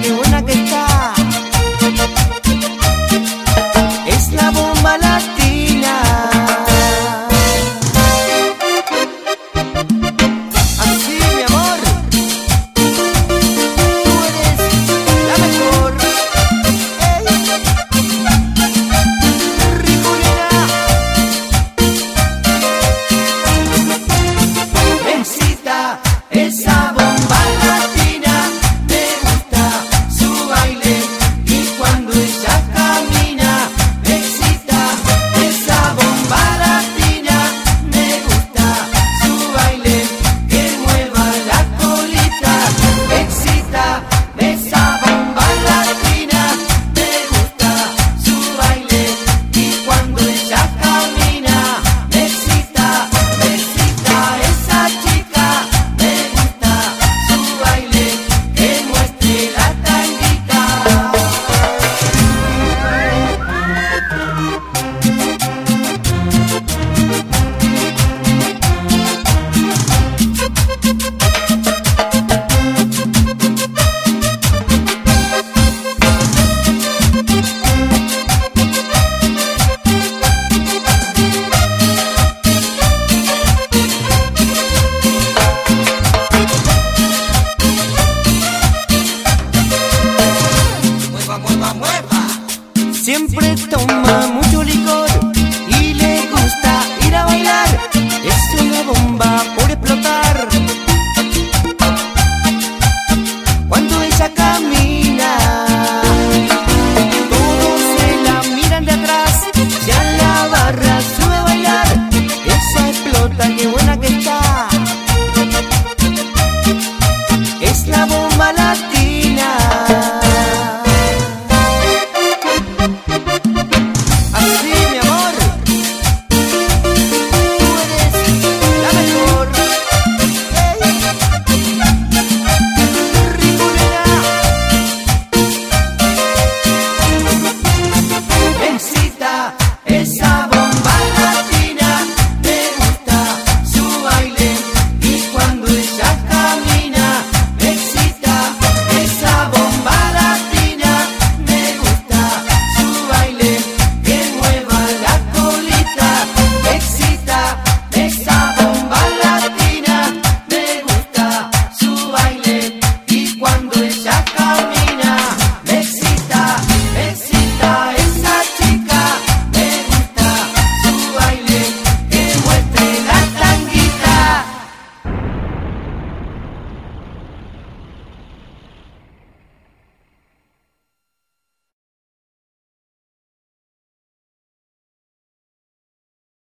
qué buena que está. Es la bomba latina. Así, mi amor, tú eres la mejor. ¡Ey! Ricolina. Me excita esa bomba latina, me gusta su baile y cuando ella camina. Me excita esa bomba latina, me gusta su baile, que mueva la colita. Me excita esa bomba latina, me gusta su baile y cuando ella camina. Me excita esa chica, me gusta su baile, que muestre la tanguita. Mueva, mueva, mueva. Siempre toma mucho licor y le gusta ir a bailar. Es una bomba por explotar. Cuando ella camina